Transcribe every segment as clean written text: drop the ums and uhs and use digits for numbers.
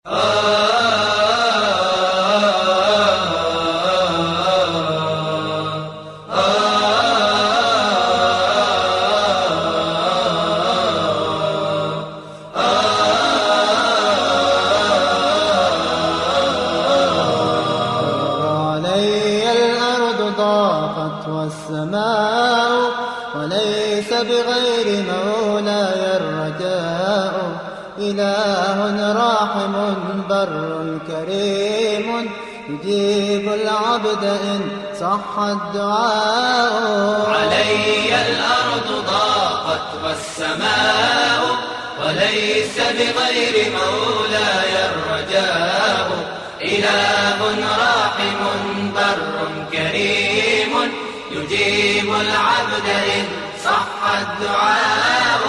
والسماء وليس بغير مولاي الرجاء. إله راحم بر كريم يجيب العبد إن صح الدعاء. علي الأرض ضاقت والسماء وليس بغير مولاي الرجاء. إله راحم بر كريم يجيب العبد إن صح الدعاء.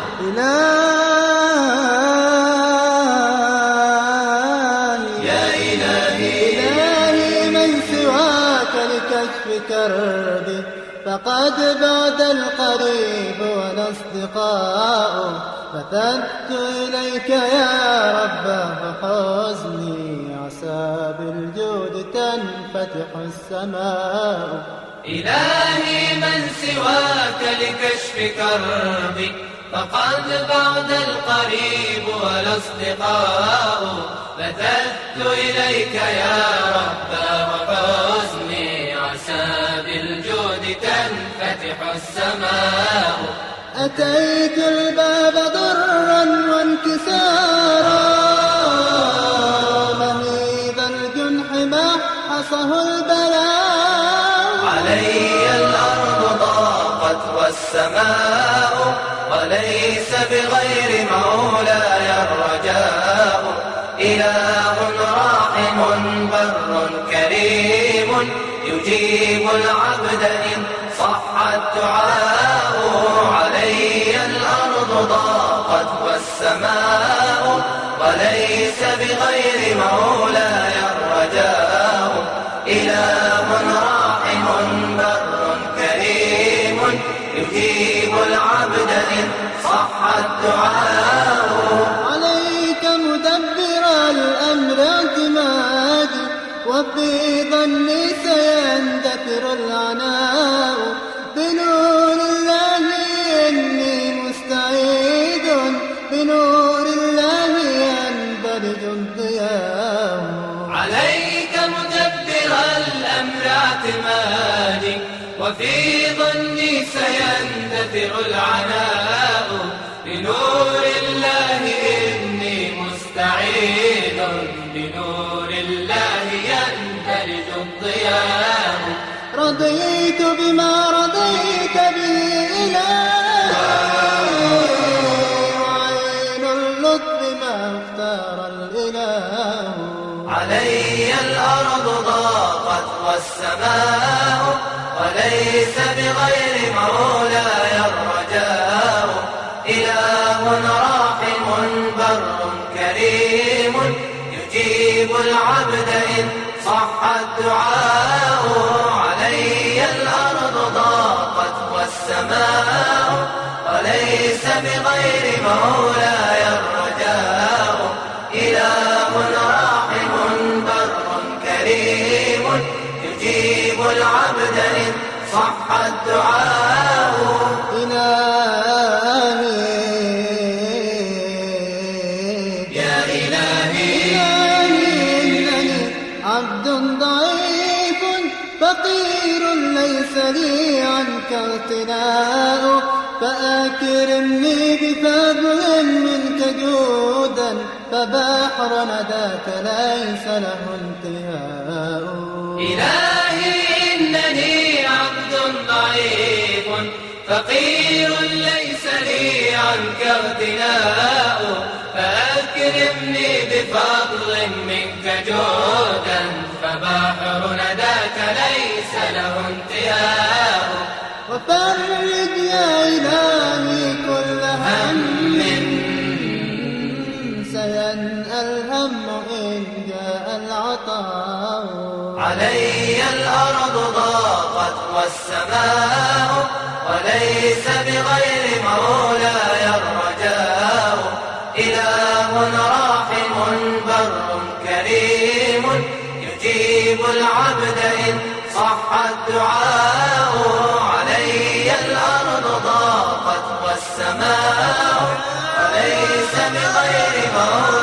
إلهي من سواك لكشف كربي فقد بعد القريب والأصدقاء. فتت إليك يا رب فحزني عسى بالجود تنفتح السماء. إلهي من سواك لكشف كربي فقد بعد القريب والأصدقاء. فتت إليك يا رب وحزني عسى بالجود تنفتح السماء. أتيت الباب ضرا وانكسارا مهيد الجنح محصه البلاء. علي الأرض ضاقت والسماء وليس بغير مولاي الرجاء. إله راحم بر كريم يجيب العبد إن صح الدعاء. علي الأرض ضاقت والسماء وليس بغير مولاي الرجاء. إله راحم بر كريم يجيب العبد إن صح الدعاء. عليك مدبر الأمر اعتمادي وفي ظني سيندثر العناء. بنور الله إني مستعيد بنور الله ينبرج الضياء. عليك مدبر الأمر اعتمادي وفي ظني سيندثر العناء. بنور الله إني مستعيد بنور الله ينبرج الضياء. رضيت بما رضيت به إلهي وعين اللطف ما اختار الإله. علي الأرض ضاقت والسماء وليس بغير مولاي الرجاء. إله راحم بر كريم يجيب العبد إن صح الدعاء. علي الأرض ضاقت والسماء وليس بغير مولاي الرجاء. إله راحم بر كريم يجيب العبد إن صح الدعاء. عبد ضعيف فقير ليس لي عنك اغتناء. فأكرمني بفضل منك جودا فبحر نداك ليس له انتهاء. إلهي إنني عبد ضعيف فقير ليس لي عنك اغتناء. فأكرمني بفضل منك جودا فبحر نداك ليس له انتهاء. وفرج يا إلهي كل هم سينأى الهم إن جاء العطاء. علي الأرض ضاقت والسماء وليس بغير مولاي الرجاء. إله راحم راحم بر كريم يجيب العبد إن صح الدعاء. علي الأرض ضاقت والسماء وليس بغير موت